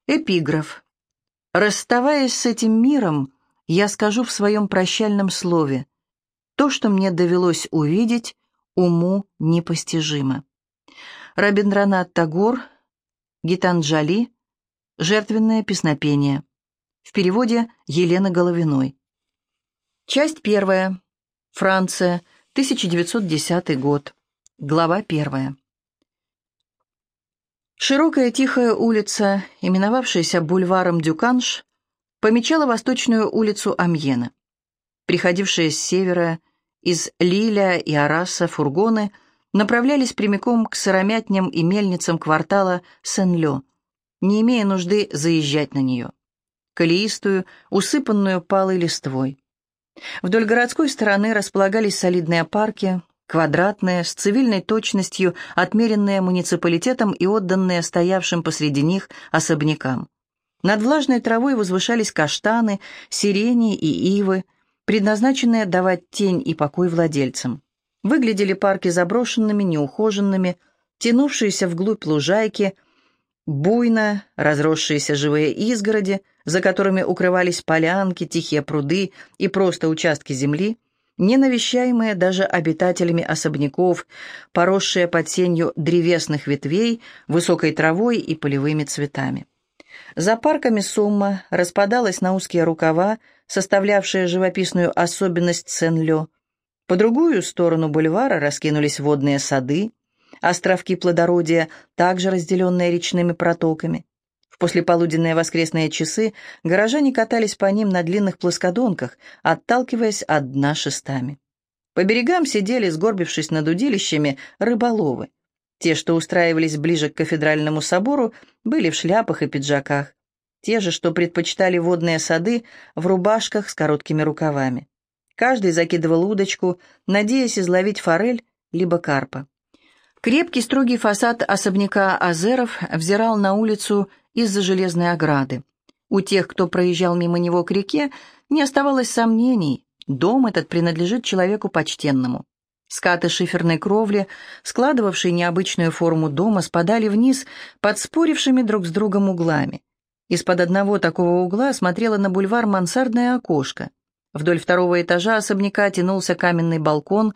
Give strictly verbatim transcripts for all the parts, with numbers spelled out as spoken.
Эпиграф. Расставаясь с этим миром, я скажу в своем прощальном слове: то, что мне довелось увидеть, уму непостижимо. Рабиндранат Тагор, Гитанджали, «Жертвенное песнопение». В переводе Елены Головиной. Часть первая. Франция, тысяча девятьсот десятый год. Глава первая. Широкая тихая улица, именовавшаяся бульваром Дюканш, помечала восточную улицу Амьена. Приходившие с севера, из Лиля и Араса фургоны направлялись прямиком к сыромятням и мельницам квартала Сен-Лё, не имея нужды заезжать на нее, колеистую, усыпанную палой листвой. Вдоль городской стороны располагались солидные парки, квадратные, с цивильной точностью, отмеренные муниципалитетом и отданные стоявшим посреди них особнякам. Над влажной травой возвышались каштаны, сирени и ивы, предназначенные давать тень и покой владельцам. Выглядели парки заброшенными, неухоженными, тянувшиеся вглубь лужайки, буйно разросшиеся живые изгороди, за которыми укрывались полянки, тихие пруды и просто участки земли, не навещаемые даже обитателями особняков, поросшие под сенью древесных ветвей, высокой травой и полевыми цветами. За парками Сомма распадалась на узкие рукава, составлявшие живописную особенность Сен-Лё. По другую сторону бульвара раскинулись водные сады, островки плодородия, также разделенные речными протоками. В послеполуденные воскресные часы горожане катались по ним на длинных плоскодонках, отталкиваясь от дна шестами. По берегам сидели, сгорбившись над удилищами, рыболовы. Те, что устраивались ближе к кафедральному собору, были в шляпах и пиджаках. Те же, что предпочитали водные сады, в рубашках с короткими рукавами. Каждый закидывал удочку, надеясь изловить форель либо карпа. Крепкий строгий фасад особняка Азеров взирал на улицу из-за железной ограды. У тех, кто проезжал мимо него к реке, не оставалось сомнений, дом этот принадлежит человеку почтенному. Скаты шиферной кровли, складывавшие необычную форму дома, спадали вниз под спорившими друг с другом углами. Из-под одного такого угла смотрело на бульвар мансардное окошко. Вдоль второго этажа особняка тянулся каменный балкон,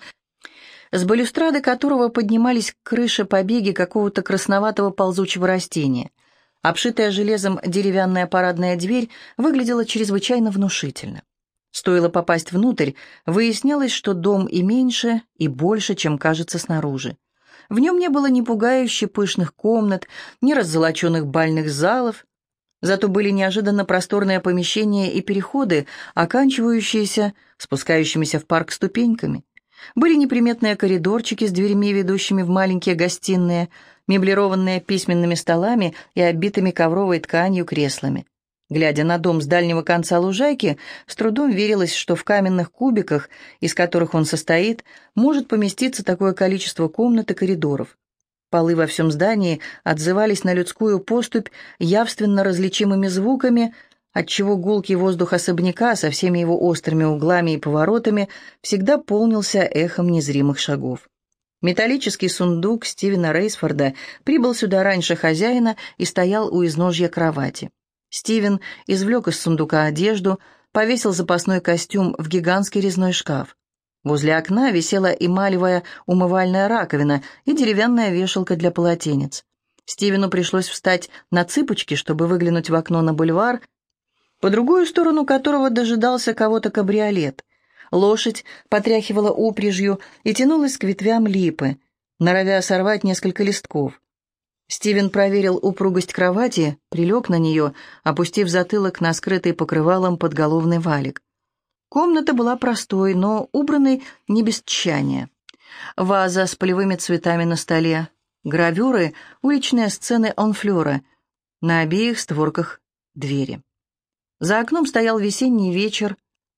с балюстрады которого поднимались к крыше побеги какого-то красноватого ползучего растения. Обшитая железом деревянная парадная дверь выглядела чрезвычайно внушительно. Стоило попасть внутрь, выяснялось, что дом и меньше, и больше, чем кажется снаружи. В нем не было ни пугающе пышных комнат, ни раззолоченных бальных залов, зато были неожиданно просторные помещения и переходы, оканчивающиеся спускающимися в парк ступеньками. Были неприметные коридорчики с дверями, ведущими в маленькие гостиные, меблированные письменными столами и оббитыми ковровой тканью креслами. Глядя на дом с дальнего конца лужайки, с трудом верилось, что в каменных кубиках, из которых он состоит, может поместиться такое количество комнат и коридоров. Полы во всем здании отзывались на людскую поступь явственно различимыми звуками, отчего гулкий воздух особняка со всеми его острыми углами и поворотами всегда полнился эхом незримых шагов. Металлический сундук Стивена Рейсфорда прибыл сюда раньше хозяина и стоял у изножья кровати. Стивен извлек из сундука одежду, повесил запасной костюм в гигантский резной шкаф. Возле окна висела эмалевая умывальная раковина и деревянная вешалка для полотенец. Стивену пришлось встать на цыпочки, чтобы выглянуть в окно на бульвар, по другую сторону которого дожидался кого-то кабриолет. Лошадь потряхивала упряжью и тянулась к ветвям липы, норовя сорвать несколько листков. Стивен проверил упругость кровати, прилег на нее, опустив затылок на скрытый покрывалом подголовный валик. Комната была простой, но убранной не без тщания. Ваза с полевыми цветами на столе, гравюры, уличные сцены онфлера, на обеих створках двери. За окном стоял весенний вечер.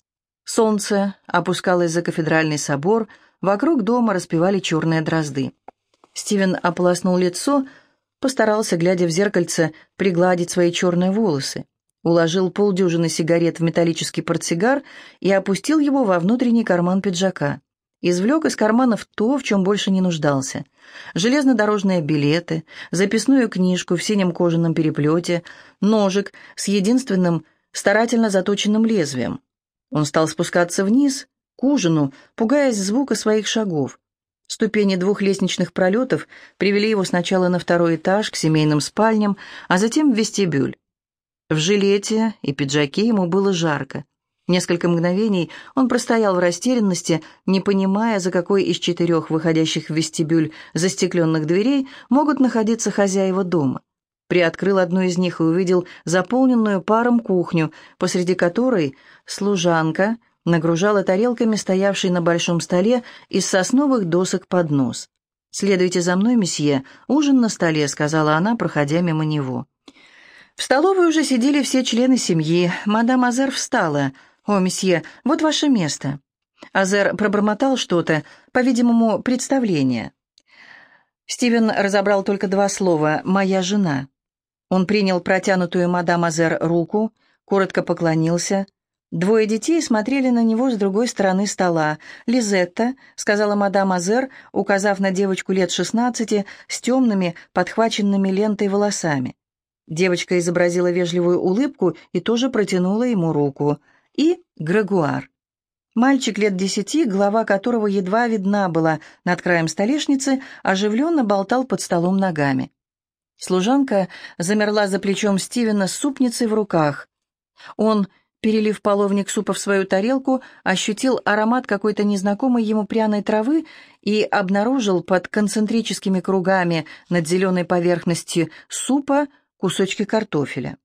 Солнце опускалось за кафедральный собор, вокруг дома распевали черные дрозды. Стивен ополоснул лицо, постарался, глядя в зеркальце, пригладить свои черные волосы, уложил полдюжины сигарет в металлический портсигар и опустил его во внутренний карман пиджака. Извлек из карманов то, в чем больше не нуждался. железнодорожные билеты, записную книжку в синем кожаном переплете, ножик с единственным старательно заточенным лезвием. Он стал спускаться вниз, к ужину, пугаясь звука своих шагов. Ступени двух лестничных пролетов привели его сначала на второй этаж, к семейным спальням, а затем в вестибюль. В жилете и пиджаке ему было жарко. Несколько мгновений он простоял в растерянности, не понимая, за какой из четырех выходящих в вестибюль застекленных дверей могут находиться хозяева дома. Приоткрыл одну из них и увидел заполненную паром кухню, посреди которой служанка нагружала тарелками стоявший на большом столе из сосновых досок поднос. «Следуйте за мной, месье, ужин на столе», — сказала она, проходя мимо него. В столовой уже сидели все члены семьи. Мадам Азер встала. «О, месье, вот ваше место». Азер пробормотал что-то, по-видимому, представление. Стивен разобрал только два слова «моя жена». Он принял протянутую мадам Азер руку, коротко поклонился. Двое детей смотрели на него с другой стороны стола. «Лизетта», — сказала мадам Азер, указав на девочку лет шестнадцати с темными, подхваченными лентой волосами. Девочка изобразила вежливую улыбку и тоже протянула ему руку. И Грегуар. Мальчик лет десяти, голова которого едва видна была над краем столешницы, оживленно болтал под столом ногами. Служанка замерла за плечом Стивена с супницей в руках. Он, перелив половник супа в свою тарелку, ощутил аромат какой-то незнакомой ему пряной травы и обнаружил под концентрическими кругами над зеленой поверхностью супа кусочки картофеля.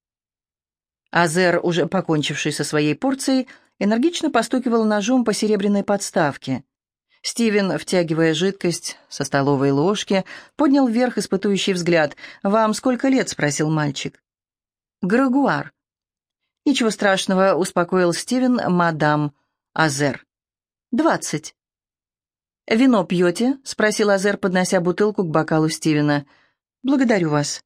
Азер, уже покончивший со своей порцией, энергично постукивал ножом по серебряной подставке. Стивен, втягивая жидкость со столовой ложки, поднял вверх испытующий взгляд. «Вам сколько лет?» — спросил мальчик. «Грегуар». «Ничего страшного», — успокоил Стивен мадам Азер. «Двадцать». «Вино пьете?» — спросил Азер, поднося бутылку к бокалу Стивена. «Благодарю вас».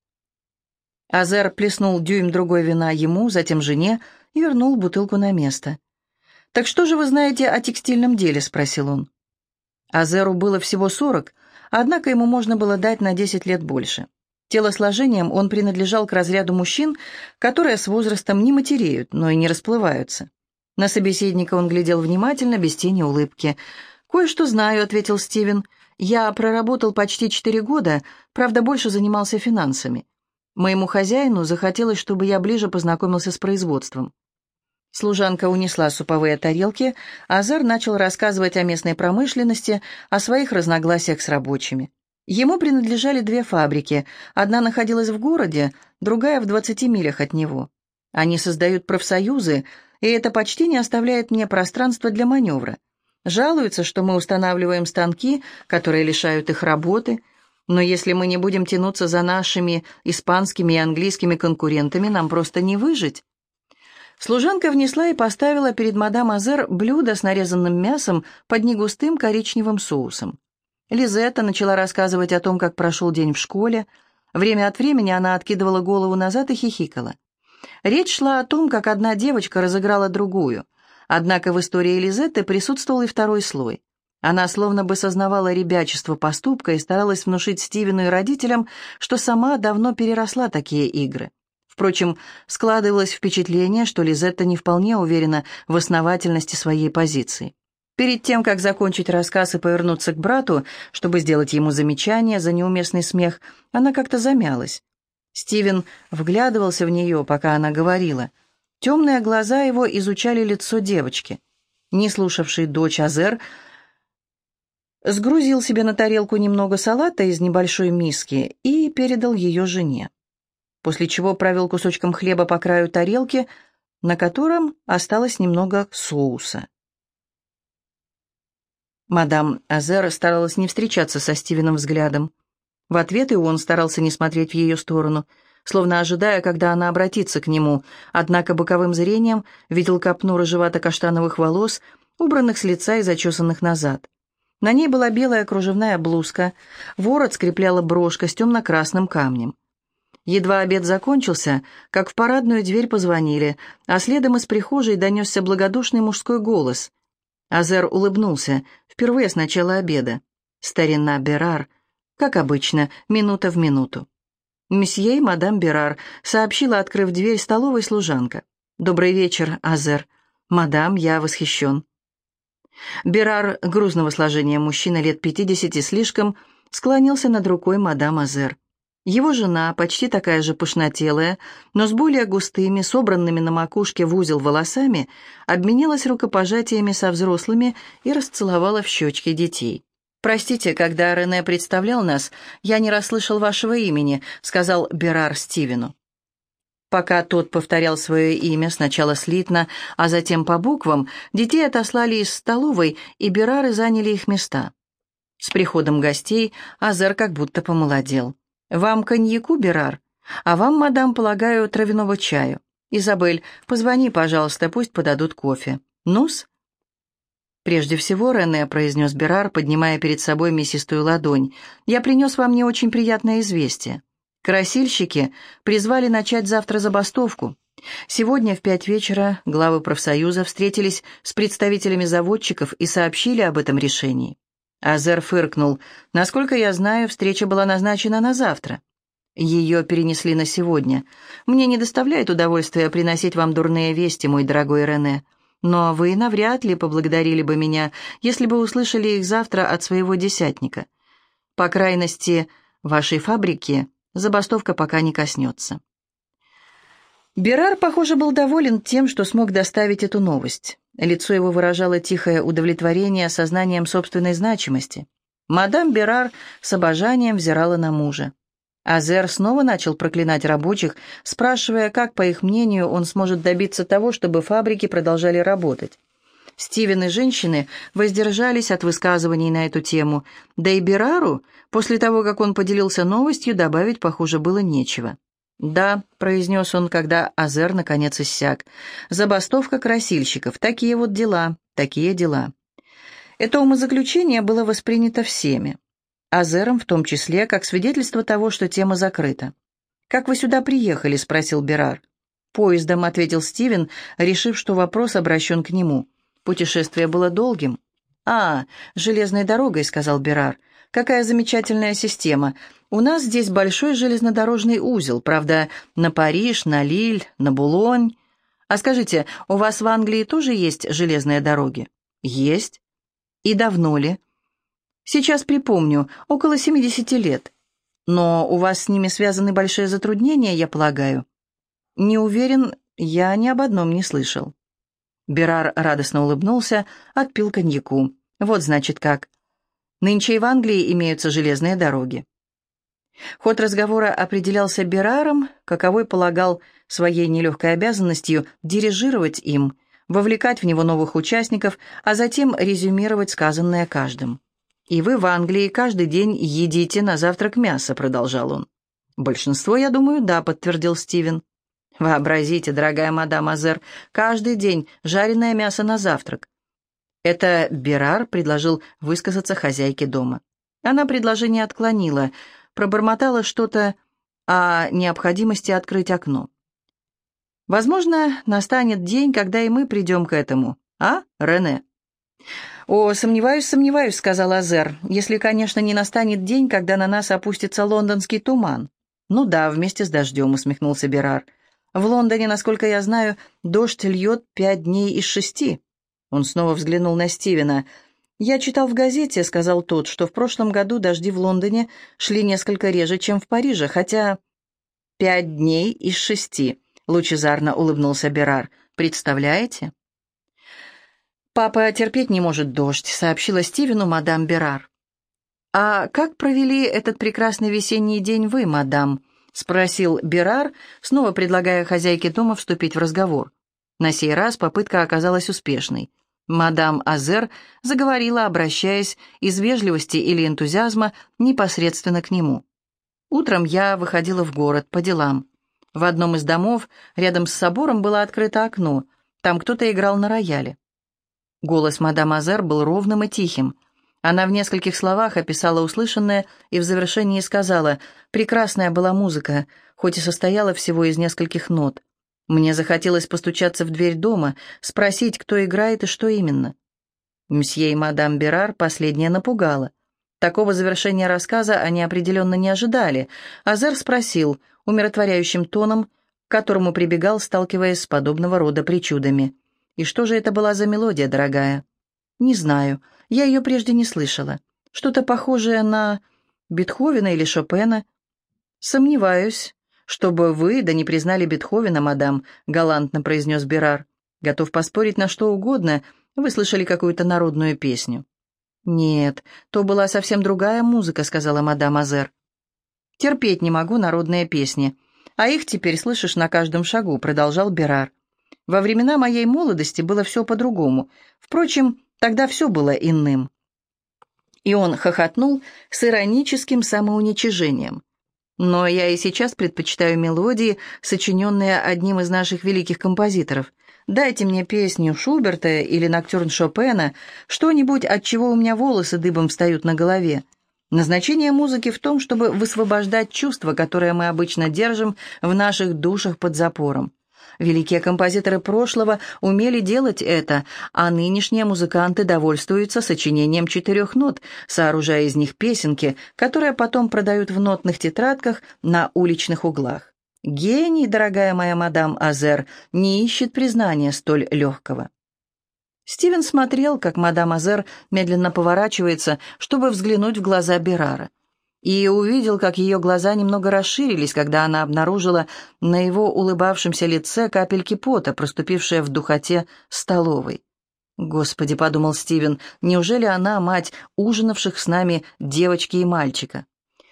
Азер плеснул дюйм другой вина ему, затем жене, и вернул бутылку на место. «Так что же вы знаете о текстильном деле?» — спросил он. Азеру было всего сорок, однако ему можно было дать на десять лет больше. Телосложением он принадлежал к разряду мужчин, которые с возрастом не матереют, но и не расплываются. На собеседника он глядел внимательно, без тени улыбки. «Кое-что знаю», — ответил Стивен. «Я проработал почти четыре года, правда, больше занимался финансами. Моему хозяину захотелось, чтобы я ближе познакомился с производством». Служанка унесла суповые тарелки, а Азер начал рассказывать о местной промышленности, о своих разногласиях с рабочими. Ему принадлежали две фабрики, одна находилась в городе, другая в двадцати милях от него. Они создают профсоюзы, и это почти не оставляет мне пространства для маневра. Жалуются, что мы устанавливаем станки, которые лишают их работы, но если мы не будем тянуться за нашими испанскими и английскими конкурентами, нам просто не выжить. Служанка внесла и поставила перед мадам Азер блюдо с нарезанным мясом под негустым коричневым соусом. Лизетта начала рассказывать о том, как прошел день в школе. Время от времени она откидывала голову назад и хихикала. Речь шла о том, как одна девочка разыграла другую. Однако в истории Лизетты присутствовал и второй слой. Она словно бы сознавала ребячество поступка и старалась внушить Стивену и родителям, что сама давно переросла такие игры. Впрочем, складывалось впечатление, что Лизетта не вполне уверена в основательности своей позиции. Перед тем, как закончить рассказ и повернуться к брату, чтобы сделать ему замечание за неуместный смех, она как-то замялась. Стивен вглядывался в нее, пока она говорила. Темные глаза его изучали лицо девочки. Не слушавший дочь Азер сгрузил себе на тарелку немного салата из небольшой миски и передал ее жене, после чего провел кусочком хлеба по краю тарелки, на котором осталось немного соуса. Мадам Азер старалась не встречаться со Стивеном взглядом. В ответ и он старался не смотреть в ее сторону, словно ожидая, когда она обратится к нему, однако боковым зрением видел копну рыжевато-каштановых волос, убранных с лица и зачесанных назад. На ней была белая кружевная блузка, ворот скрепляла брошка с темно-красным камнем. Едва обед закончился, как в парадную дверь позвонили, а следом из прихожей донесся благодушный мужской голос. Азер улыбнулся, впервые с начала обеда. Старина Берар Как обычно, минута в минуту. «Месье и мадам Берар», — сообщила, открыв дверь, столовой служанка. «Добрый вечер, Азер. Мадам, я восхищен». Берар, грузного сложения мужчина лет пятидесяти слишком, склонился над рукой мадам Азер. Его жена, почти такая же пышнотелая, но с более густыми, собранными на макушке в узел волосами, обменялась рукопожатиями со взрослыми и расцеловала в щечки детей. «Простите, когда Рене представлял нас, я не расслышал вашего имени», — сказал Берар Стивену. Пока тот повторял свое имя, сначала слитно, а затем по буквам, детей отослали из столовой, и Берары заняли их места. С приходом гостей Азер как будто помолодел. «Вам коньяку, Берар? А вам, мадам, полагаю, травяного чаю. Изабель, позвони, пожалуйста, пусть подадут кофе. Ну-с?» «Прежде всего, Рене», — произнес Берар, поднимая перед собой мясистую ладонь, «я принес вам не очень приятное известие. Красильщики призвали начать завтра забастовку. Сегодня в пять вечера главы профсоюза встретились с представителями заводчиков и сообщили об этом решении». Азер фыркнул. «Насколько я знаю, встреча была назначена на завтра. Ее перенесли на сегодня. Мне не доставляет удовольствия приносить вам дурные вести, мой дорогой Рене. Но вы навряд ли поблагодарили бы меня, если бы услышали их завтра от своего десятника. По крайности, вашей фабрики забастовка пока не коснется». Берар, похоже, был доволен тем, что смог доставить эту новость. Лицо его выражало тихое удовлетворение сознанием собственной значимости. Мадам Берар с обожанием взирала на мужа. Азер снова начал проклинать рабочих, спрашивая, как, по их мнению, он сможет добиться того, чтобы фабрики продолжали работать. Стивен и женщины воздержались от высказываний на эту тему, да и Берару, после того, как он поделился новостью, добавить, похоже, было нечего. «Да», — произнес он, когда Азер наконец иссяк, — «забастовка красильщиков, такие вот дела, такие дела». Это умозаключение было воспринято всеми. Азером в том числе, как свидетельство того, что тема закрыта. «Как вы сюда приехали?» — спросил Берар. «Поездом», — ответил Стивен, решив, что вопрос обращен к нему. Путешествие было долгим. «А, железной дорогой», — сказал Берар. «Какая замечательная система. У нас здесь большой железнодорожный узел, правда, на Париж, на Лиль, на Булонь. А скажите, у вас в Англии тоже есть железные дороги?» «Есть». «И давно ли?» «Сейчас припомню, около семидесяти лет. Но у вас с ними связаны большие затруднения, я полагаю?» «Не уверен, я ни об одном не слышал». Берар радостно улыбнулся, отпил коньяку. «Вот, значит, как. Нынче и в Англии имеются железные дороги». Ход разговора определялся Бераром, каковой полагал своей нелегкой обязанностью дирижировать им, вовлекать в него новых участников, а затем резюмировать сказанное каждым. «И вы в Англии каждый день едите на завтрак мясо», — продолжал он. «Большинство, я думаю, да», — подтвердил Стивен. «Вообразите, дорогая мадам Азер, каждый день жареное мясо на завтрак». Это Берар предложил высказаться хозяйке дома. Она предложение отклонила, пробормотала что-то о необходимости открыть окно. «Возможно, настанет день, когда и мы придем к этому, а, Рене?» «О, сомневаюсь, сомневаюсь», — сказал Азер, «если, конечно, не настанет день, когда на нас опустится лондонский туман». «Ну да, вместе с дождем», — усмехнулся Берар. «В Лондоне, насколько я знаю, дождь льет пять дней из шести». Он снова взглянул на Стивена. «Я читал в газете», — сказал тот, «что в прошлом году дожди в Лондоне шли несколько реже, чем в Париже, хотя...» «Пять дней из шести», — лучезарно улыбнулся Берар. «Представляете?» «Папа терпеть не может дождь», — сообщила Стивену мадам Берар. «А как провели этот прекрасный весенний день вы, мадам?» — спросил Берар, снова предлагая хозяйке дома вступить в разговор. На сей раз попытка оказалась успешной. Мадам Азер заговорила, обращаясь из вежливости или энтузиазма непосредственно к нему. «Утром я выходила в город по делам. В одном из домов рядом с собором было открыто окно. Там кто-то играл на рояле». Голос мадам Азер был ровным и тихим. Она в нескольких словах описала услышанное и в завершении сказала: «Прекрасная была музыка, хоть и состояла всего из нескольких нот. Мне захотелось постучаться в дверь дома, спросить, кто играет и что именно». Мсье и мадам Берар последнее напугало. Такого завершения рассказа они определенно не ожидали. Азер спросил умиротворяющим тоном, к которому прибегал, сталкиваясь с подобного рода причудами. «И что же это была за мелодия, дорогая?» «Не знаю. Я ее прежде не слышала. Что-то похожее на Бетховена или Шопена». «Сомневаюсь, чтобы вы, да не признали Бетховена, мадам», — галантно произнес Берар. «Готов поспорить на что угодно. Вы слышали какую-то народную песню». «Нет, то была совсем другая музыка», — сказала мадам Азер. «Терпеть не могу народные песни, а их теперь слышишь на каждом шагу», — продолжал Берар. «Во времена моей молодости было все по-другому. Впрочем, тогда все было иным». И он хохотнул с ироническим самоуничижением. «Но я и сейчас предпочитаю мелодии, сочиненные одним из наших великих композиторов. Дайте мне песню Шуберта или ноктюрн Шопена, что-нибудь, от чего у меня волосы дыбом встают на голове. Назначение музыки в том, чтобы высвобождать чувства, которые мы обычно держим в наших душах под запором. Великие композиторы прошлого умели делать это, а нынешние музыканты довольствуются сочинением четырех нот, сооружая из них песенки, которые потом продают в нотных тетрадках на уличных углах. Гений, дорогая моя мадам Азер, не ищет признания столь легкого». Стивен смотрел, как мадам Азер медленно поворачивается, чтобы взглянуть в глаза Берара, и увидел, как ее глаза немного расширились, когда она обнаружила на его улыбавшемся лице капельки пота, проступившие в духоте столовой. «Господи», — подумал Стивен, — «неужели она мать ужинавших с нами девочки и мальчика?»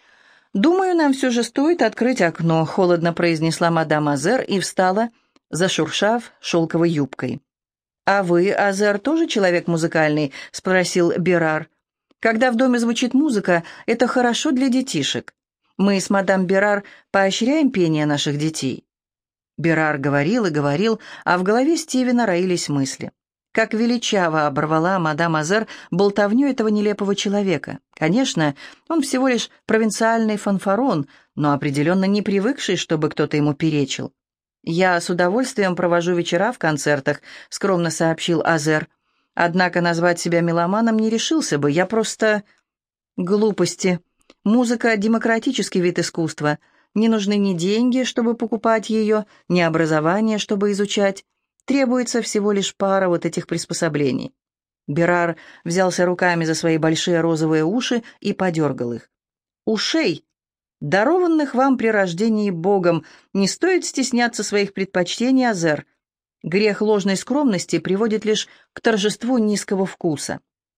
«Думаю, нам все же стоит открыть окно», — холодно произнесла мадам Азер и встала, зашуршав шелковой юбкой. «А вы, Азер, тоже человек музыкальный?» — спросил Берар. «Когда в доме звучит музыка, это хорошо для детишек. Мы с мадам Берар поощряем пение наших детей». Берар говорил и говорил, а в голове Стивена роились мысли. Как величаво оборвала мадам Азер болтовню этого нелепого человека. Конечно, он всего лишь провинциальный фанфарон, но определенно не привыкший, чтобы кто-то ему перечил. «Я с удовольствием провожу вечера в концертах», — скромно сообщил Азер. «Однако назвать себя меломаном не решился бы, я просто...» «Глупости. Музыка — демократический вид искусства. Не нужны ни деньги, чтобы покупать ее, ни образование, чтобы изучать. Требуется всего лишь пара вот этих приспособлений». Берар взялся руками за свои большие розовые уши и подергал их. «Ушей, дарованных вам при рождении Богом, не стоит стесняться своих предпочтений, Азер. Грех ложной скромности приводит лишь к торжеству низкого вкуса».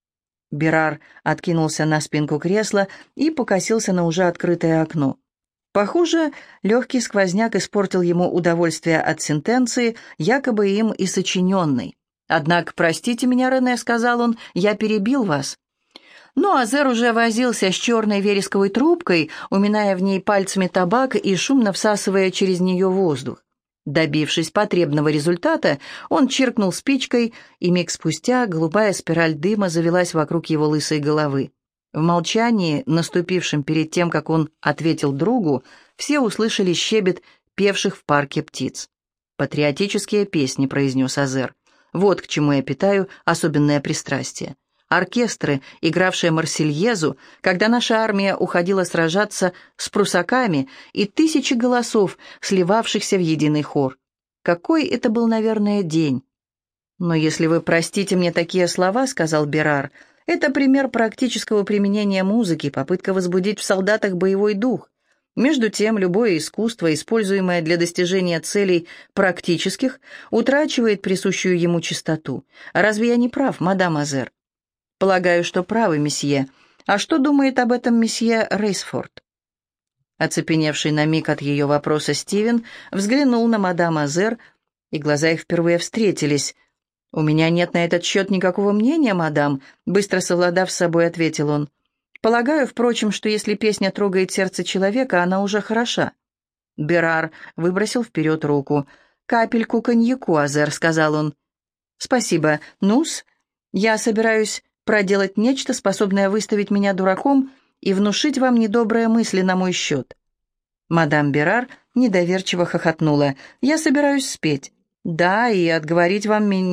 Берар откинулся на спинку кресла и покосился на уже открытое окно. Похоже, легкий сквозняк испортил ему удовольствие от сентенции, якобы им и сочиненной. «Однако, простите меня, Рене», — сказал он, — «я перебил вас». Но Азер уже возился с черной вересковой трубкой, уминая в ней пальцами табак и шумно всасывая через нее воздух. Добившись потребного результата, он чиркнул спичкой, и миг спустя голубая спираль дыма завелась вокруг его лысой головы. В молчании, наступившем перед тем, как он ответил другу, все услышали щебет певших в парке птиц. «Патриотические песни», — произнес Азер. «Вот к чему я питаю особенное пристрастие. Оркестры, игравшие Марсельезу, когда наша армия уходила сражаться с прусаками, и тысячи голосов, сливавшихся в единый хор. Какой это был, наверное, день!» «Но если вы простите мне такие слова, — сказал Берар, — это пример практического применения музыки, попытка возбудить в солдатах боевой дух. Между тем, любое искусство, используемое для достижения целей практических, утрачивает присущую ему чистоту. Разве я не прав, мадам Азер?» «Полагаю, что правы, месье. А что думает об этом месье Рейсфорд?» Оцепеневший на миг от ее вопроса Стивен взглянул на мадам Азер, и глаза их впервые встретились. «У меня нет на этот счет никакого мнения, мадам», — быстро совладав с собой, ответил он. «Полагаю, впрочем, что если песня трогает сердце человека, она уже хороша». Берар выбросил вперед руку. «Капельку коньяку, Азер», — сказал он. «Спасибо. Ну-с, я собираюсь проделать нечто, способное выставить меня дураком и внушить вам недобрые мысли на мой счет». Мадам Берар недоверчиво хохотнула. «Я собираюсь спеть». «Да, и отговорить вам меня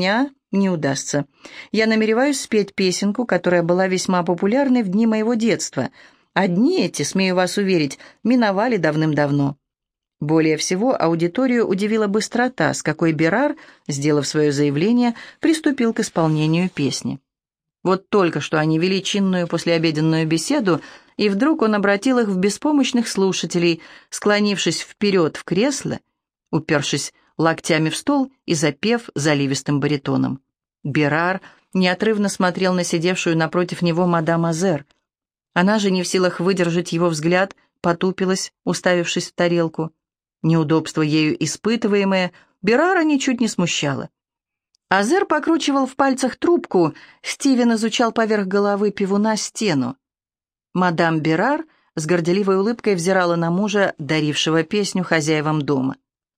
Не удастся. Я намереваюсь спеть песенку, которая была весьма популярной в дни моего детства. А дни эти, смею вас уверить, миновали давным-давно». Более всего аудиторию удивила быстрота, с какой Берар, сделав свое заявление, приступил к исполнению песни. Вот только что они вели чинную послеобеденную беседу, и вдруг он обратил их в беспомощных слушателей, склонившись вперед в кресло, упершись локтями в стол и запев заливистым баритоном. Берар неотрывно смотрел на сидевшую напротив него мадам Азер. Она же, не в силах выдержать его взгляд, потупилась, уставившись в тарелку. Неудобство ею испытываемое Берара ничуть не смущало. Азер покручивал в пальцах трубку, Стивен изучал поверх головы пивуна стену. Мадам Берар с горделивой улыбкой взирала на мужа, дарившего песню хозяевам дома.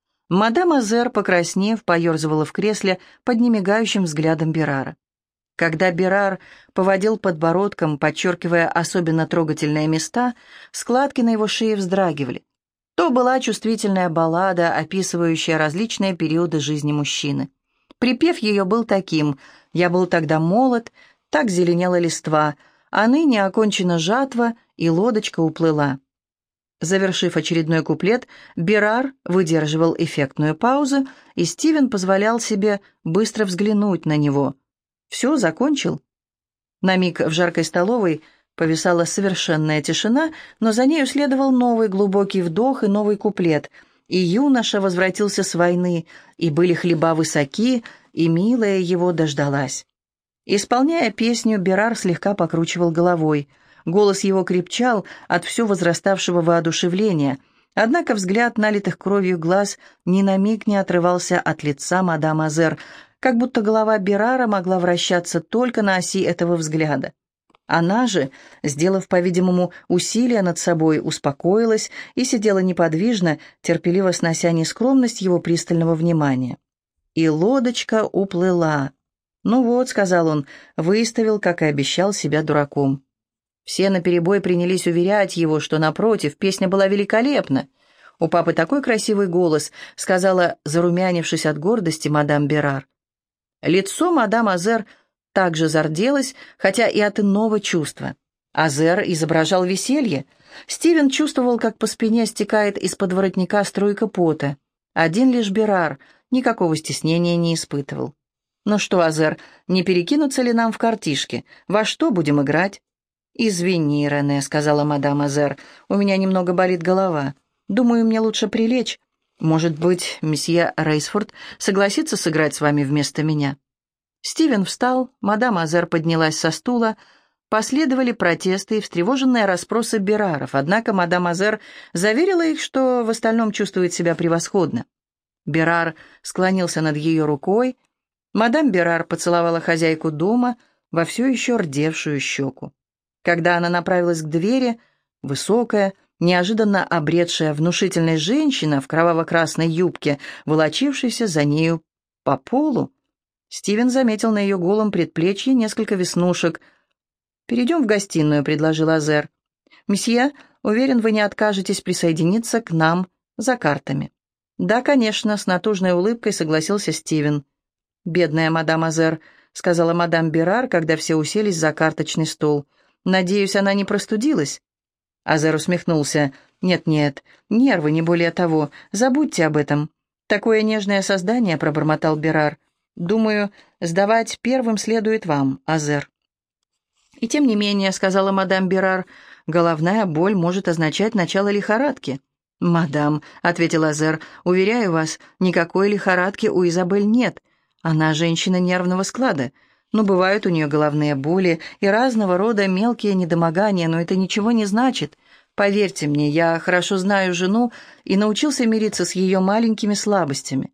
Мадам Азер, покраснев, поерзывала в кресле под немигающим взглядом Берара. Когда Берар поводил подбородком, подчеркивая особенно трогательные места, складки на его шее вздрагивали. То была чувствительная баллада, описывающая различные периоды жизни мужчины. Припев ее был таким: «Я был тогда молод, так зеленела листва, а ныне окончена жатва, и лодочка уплыла». Завершив очередной куплет, Берар выдерживал эффектную паузу, и Стивен позволял себе быстро взглянуть на него. «Все, закончил?» На миг в жаркой столовой повисала совершенная тишина, но за нею следовал новый глубокий вдох и новый куплет. И юноша возвратился с войны, и были хлеба высоки, и милая его дождалась. Исполняя песню, Берар слегка покручивал головой. Голос его крепчал от все возраставшего воодушевления, однако взгляд налитых кровью глаз ни на миг не отрывался от лица мадам Азер, как будто голова Берара могла вращаться только на оси этого взгляда. Она же, сделав, по-видимому, усилие над собой, успокоилась и сидела неподвижно, терпеливо снося нескромность его пристального внимания. И лодочка уплыла. «Ну вот», — сказал он, выставил, как и обещал, себя дураком. Все наперебой принялись уверять его, что, напротив, песня была великолепна. «У папы такой красивый голос», — сказала, зарумянившись от гордости, мадам Берар. Лицо мадам Азер также зарделось, хотя и от иного чувства. Азер изображал веселье. Стивен чувствовал, как по спине стекает из-под воротника струйка пота. Один лишь Берар никакого стеснения не испытывал. «Ну что, Азер, не перекинуться ли нам в картишки? Во что будем играть?» «Извини, Рене», — сказала мадам Азер, — «у меня немного болит голова. Думаю, мне лучше прилечь. Может быть, месье Рейсфорд согласится сыграть с вами вместо меня?» Стивен встал, мадам Азер поднялась со стула, последовали протесты и встревоженные расспросы Бераров, однако мадам Азер заверила их, что в остальном чувствует себя превосходно. Берар склонился над ее рукой, мадам Берар поцеловала хозяйку дома во все еще рдевшую щеку. Когда она направилась к двери, высокая, неожиданно обретшая внушительность женщина в кроваво-красной юбке, волочившаяся за нею по полу, Стивен заметил на ее голом предплечье несколько веснушек. «Перейдем в гостиную», — предложил Азер. «Месье, уверен, вы не откажетесь присоединиться к нам за картами». «Да, конечно», — с натужной улыбкой согласился Стивен. «Бедная мадам Азер», — сказала мадам Берар, когда все уселись за карточный стол. «Надеюсь, она не простудилась?» Азер усмехнулся. «Нет-нет, нервы, не более того. Забудьте об этом». «Такое нежное создание», — пробормотал Берар. «Думаю, сдавать первым следует вам, Азер». «И тем не менее», — сказала мадам Берар, — «головная боль может означать начало лихорадки». «Мадам», — ответил Азер, — «уверяю вас, никакой лихорадки у Изабель нет. Она женщина нервного склада. Но бывают у нее головные боли и разного рода мелкие недомогания, но это ничего не значит. Поверьте мне, я хорошо знаю жену и научился мириться с ее маленькими слабостями».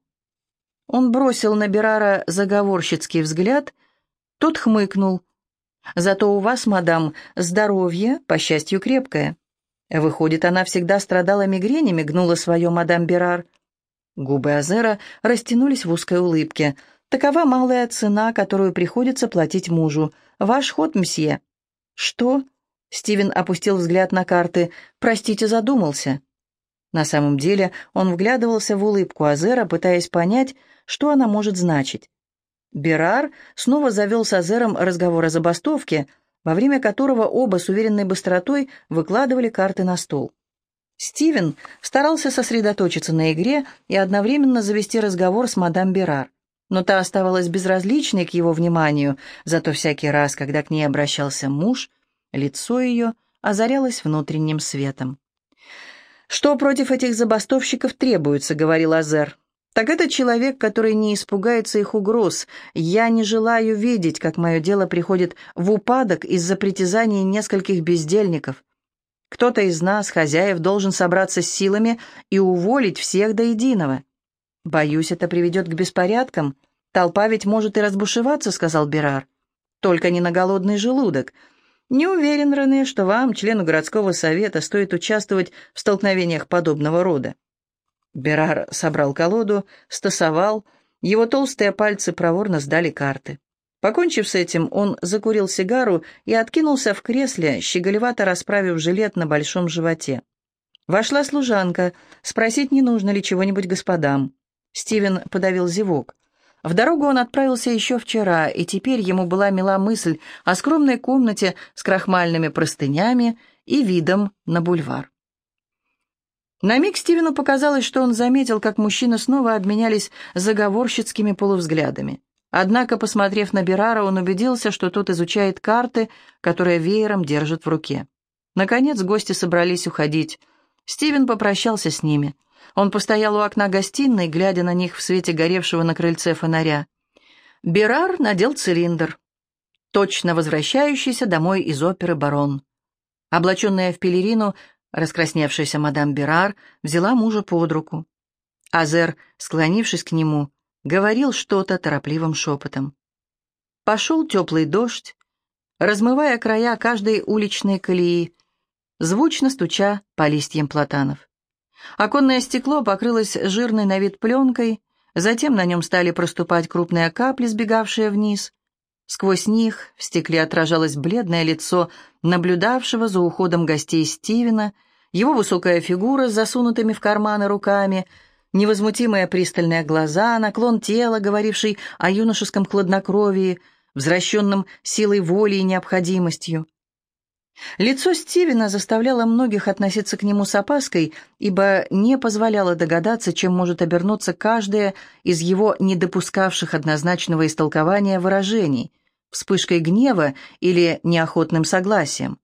Он бросил на Берара заговорщицкий взгляд, тот хмыкнул. «Зато у вас, мадам, здоровье, по счастью, крепкое». «Выходит, она всегда страдала мигренями», — гнула свое мадам Берар. Губы Азера растянулись в узкой улыбке. «Такова малая цена, которую приходится платить мужу. Ваш ход, мсье». «Что?» — Стивен опустил взгляд на карты. «Простите, задумался». На самом деле он вглядывался в улыбку Азера, пытаясь понять, что она может значить. Берар снова завел с Азером разговор о забастовке, во время которого оба с уверенной быстротой выкладывали карты на стол. Стивен старался сосредоточиться на игре и одновременно завести разговор с мадам Берар, но та оставалась безразличной к его вниманию, зато всякий раз, когда к ней обращался муж, лицо ее озарялось внутренним светом. «Что против этих забастовщиков требуется?» — говорил Азер. «Так это человек, который не испугается их угроз. Я не желаю видеть, как мое дело приходит в упадок из-за притязаний нескольких бездельников. Кто-то из нас, хозяев, должен собраться с силами и уволить всех до единого. Боюсь, это приведет к беспорядкам. Толпа ведь может и разбушеваться», — сказал Берар. «Только не на голодный желудок. Не уверен, Рене, что вам, члену городского совета, стоит участвовать в столкновениях подобного рода». Берар собрал колоду, стасовал, его толстые пальцы проворно сдали карты. Покончив с этим, он закурил сигару и откинулся в кресле, щеголевато расправив жилет на большом животе. Вошла служанка, спросить, не нужно ли чего-нибудь господам. Стивен подавил зевок. В дорогу он отправился еще вчера, и теперь ему была мила мысль о скромной комнате с крахмальными простынями и видом на бульвар. На миг Стивену показалось, что он заметил, как мужчины снова обменялись заговорщицкими полувзглядами. Однако, посмотрев на Берара, он убедился, что тот изучает карты, которые веером держит в руке. Наконец гости собрались уходить. Стивен попрощался с ними. Он постоял у окна гостиной, глядя на них в свете горевшего на крыльце фонаря. Берар надел цилиндр, точно возвращающийся домой из оперы «Барон». Облаченная в пелерину, раскрасневшаяся мадам Берар взяла мужа под руку. Азер, склонившись к нему, говорил что-то торопливым шепотом. Пошел теплый дождь, размывая края каждой уличной колеи, звучно стуча по листьям платанов. Оконное стекло покрылось жирной на вид пленкой, затем на нем стали проступать крупные капли, сбегавшие вниз. Сквозь них в стекле отражалось бледное лицо наблюдавшего за уходом гостей Стивена, его высокая фигура с засунутыми в карманы руками, невозмутимые пристальные глаза, наклон тела, говоривший о юношеском хладнокровии, возвращенном силой воли и необходимостью. Лицо Стивена заставляло многих относиться к нему с опаской, ибо не позволяло догадаться, чем может обернуться каждое из его не допускавших однозначного истолкования выражений, вспышкой гнева или неохотным согласием.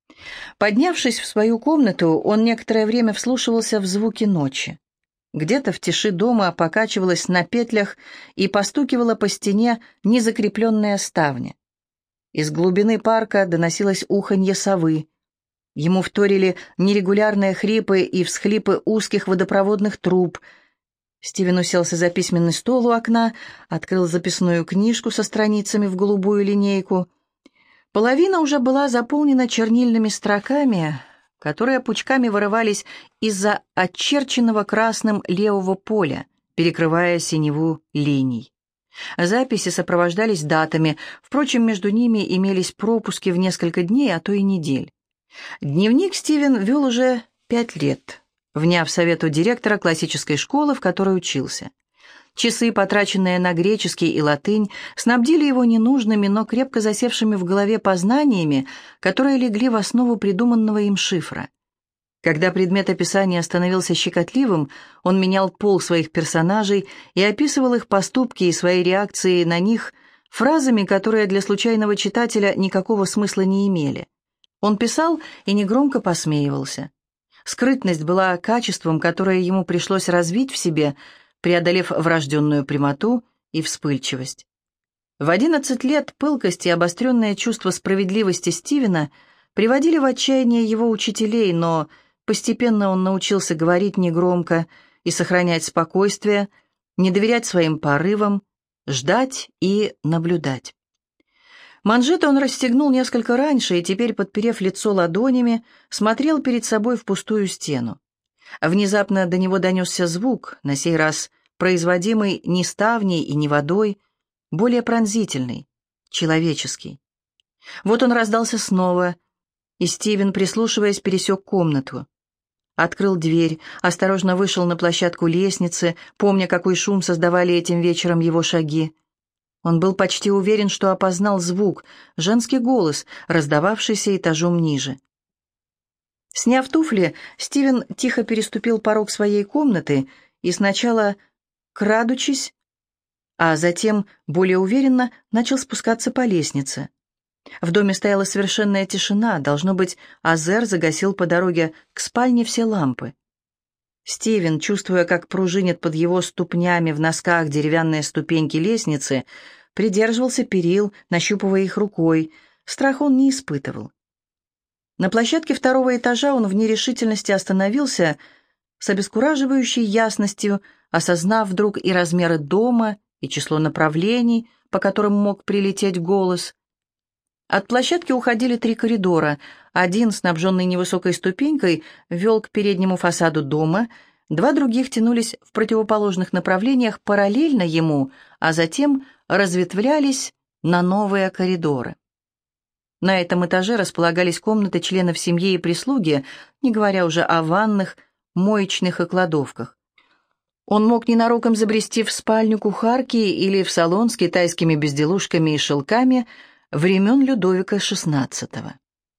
Поднявшись в свою комнату, он некоторое время вслушивался в звуки ночи. Где-то в тиши дома покачивалась на петлях и постукивала по стене незакрепленная ставня. Из глубины парка доносилось уханье совы. Ему вторили нерегулярные хрипы и всхлипы узких водопроводных труб. Стивен уселся за письменный стол у окна, открыл записную книжку со страницами в голубую линейку. Половина уже была заполнена чернильными строками, которые пучками вырывались из-за очерченного красным левого поля, перекрывая синеву линий. Записи сопровождались датами, впрочем, между ними имелись пропуски в несколько дней, а то и недель. Дневник Стивен вел уже пять лет, вняв совету директора классической школы, в которой учился. Часы, потраченные на греческий и латынь, снабдили его ненужными, но крепко засевшими в голове познаниями, которые легли в основу придуманного им шифра. Когда предмет описания становился щекотливым, он менял пол своих персонажей и описывал их поступки и свои реакции на них фразами, которые для случайного читателя никакого смысла не имели. Он писал и негромко посмеивался. Скрытность была качеством, которое ему пришлось развить в себе, преодолев врожденную прямоту и вспыльчивость. В одиннадцать лет пылкость и обостренное чувство справедливости Стивена приводили в отчаяние его учителей, но постепенно он научился говорить негромко и сохранять спокойствие, не доверять своим порывам, ждать и наблюдать. Манжеты он расстегнул несколько раньше и теперь, подперев лицо ладонями, смотрел перед собой в пустую стену. Внезапно до него донесся звук, на сей раз производимый не ставней и не водой, более пронзительный, человеческий. Вот он раздался снова, и Стивен, прислушиваясь, пересек комнату. Открыл дверь, осторожно вышел на площадку лестницы, помня, какой шум создавали этим вечером его шаги. Он был почти уверен, что опознал звук, женский голос, раздававшийся этажом ниже. Сняв туфли, Стивен тихо переступил порог своей комнаты и сначала, крадучись, а затем, более уверенно, начал спускаться по лестнице. В доме стояла совершенная тишина, должно быть, Азер загасил по дороге к спальне все лампы. Стивен, чувствуя, как пружинят под его ступнями в носках деревянные ступеньки лестницы, придерживался перил, нащупывая их рукой. Страх он не испытывал. На площадке второго этажа он в нерешительности остановился, с обескураживающей ясностью, осознав вдруг и размеры дома, и число направлений, по которым мог прилететь голос. От площадки уходили три коридора. Один, снабженный невысокой ступенькой, вел к переднему фасаду дома, два других тянулись в противоположных направлениях параллельно ему, а затем разветвлялись на новые коридоры. На этом этаже располагались комнаты членов семьи и прислуги, не говоря уже о ваннах, моечных и кладовках. Он мог ненароком забрести в спальню кухарки или в салон с китайскими безделушками и шелками времен Людовика шестнадцатого.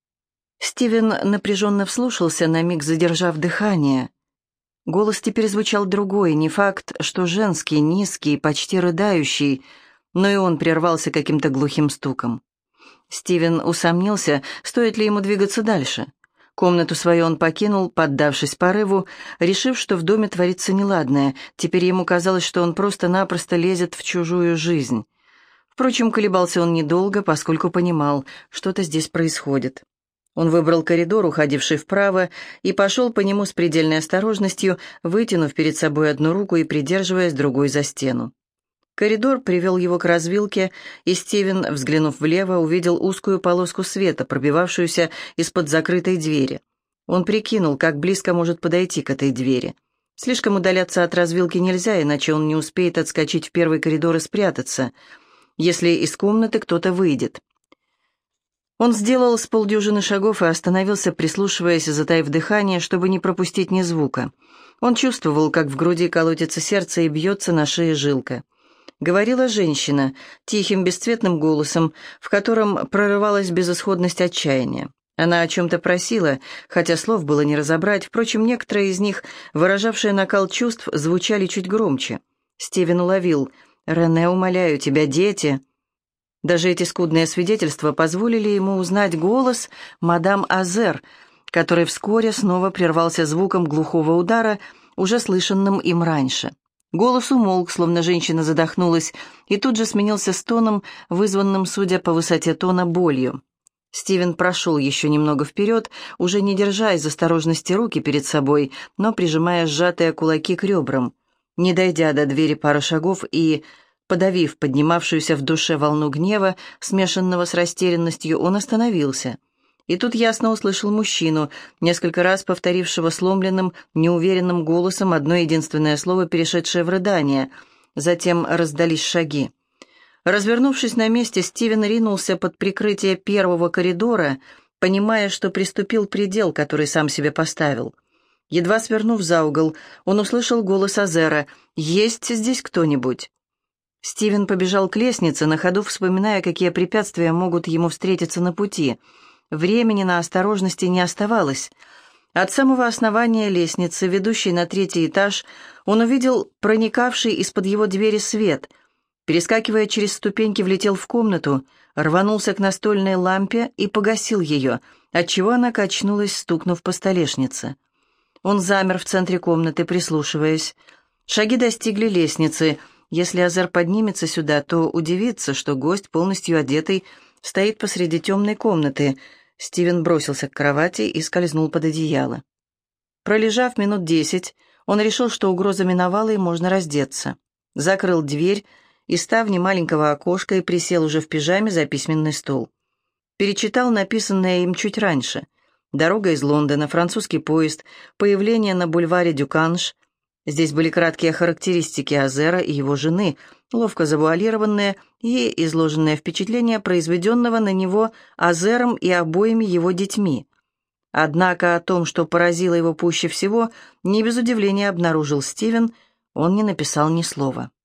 Стивен напряженно вслушался, на миг задержав дыхание. Голос теперь звучал другой, не факт, что женский, низкий, почти рыдающий, но и он прервался каким-то глухим стуком. Стивен усомнился, стоит ли ему двигаться дальше. Комнату свою он покинул, поддавшись порыву, решив, что в доме творится неладное. Теперь ему казалось, что он просто-напросто лезет в чужую жизнь. Впрочем, колебался он недолго, поскольку понимал, что-то здесь происходит. Он выбрал коридор, уходивший вправо, и пошел по нему с предельной осторожностью, вытянув перед собой одну руку и придерживаясь другой за стену. Коридор привел его к развилке, и Стивен, взглянув влево, увидел узкую полоску света, пробивавшуюся из-под закрытой двери. Он прикинул, как близко может подойти к этой двери. Слишком удаляться от развилки нельзя, иначе он не успеет отскочить в первый коридор и спрятаться, если из комнаты кто-то выйдет. Он сделал с полдюжины шагов и остановился, прислушиваясь и затаив дыхание, чтобы не пропустить ни звука. Он чувствовал, как в груди колотится сердце и бьется на шее жилка. Говорила женщина, тихим, бесцветным голосом, в котором прорывалась безысходность отчаяния. Она о чем-то просила, хотя слов было не разобрать, впрочем, некоторые из них, выражавшие накал чувств, звучали чуть громче. Стивен уловил: «Рене, умоляю тебя, дети». Даже эти скудные свидетельства позволили ему узнать голос мадам Азер, который вскоре снова прервался звуком глухого удара, уже слышанным им раньше. Голос умолк, словно женщина задохнулась, и тут же сменился стоном, вызванным, судя по высоте тона, болью. Стивен прошел еще немного вперед, уже не держа из осторожности руки перед собой, но прижимая сжатые кулаки к ребрам. Не дойдя до двери пары шагов и, подавив поднимавшуюся в душе волну гнева, смешанного с растерянностью, он остановился. И тут ясно услышал мужчину, несколько раз повторившего сломленным, неуверенным голосом одно единственное слово, перешедшее в рыдание. Затем раздались шаги. Развернувшись на месте, Стивен ринулся под прикрытие первого коридора, понимая, что приступил предел, который сам себе поставил. Едва свернув за угол, он услышал голос Азера: «Есть здесь кто-нибудь?» Стивен побежал к лестнице, на ходу вспоминая, какие препятствия могут ему встретиться на пути. Времени на осторожности не оставалось. От самого основания лестницы, ведущей на третий этаж, он увидел проникавший из-под его двери свет. Перескакивая через ступеньки, влетел в комнату, рванулся к настольной лампе и погасил ее, отчего она качнулась, стукнув по столешнице. Он замер в центре комнаты, прислушиваясь. Шаги достигли лестницы. Если Азер поднимется сюда, то удивится, что гость, полностью одетый, стоит посреди темной комнаты. Стивен бросился к кровати и скользнул под одеяло. Пролежав минут десять, он решил, что угроза миновала и можно раздеться. Закрыл дверь и ставни маленького окошка и присел уже в пижаме за письменный стол. Перечитал написанное им чуть раньше. Дорога из Лондона, французский поезд, появление на бульваре Дюканш. Здесь были краткие характеристики Азера и его жены, ловко завуалированные и изложенные впечатления, произведенного на него Азером и обоими его детьми. Однако о том, что поразило его пуще всего, не без удивления обнаружил Стивен, он не написал ни слова.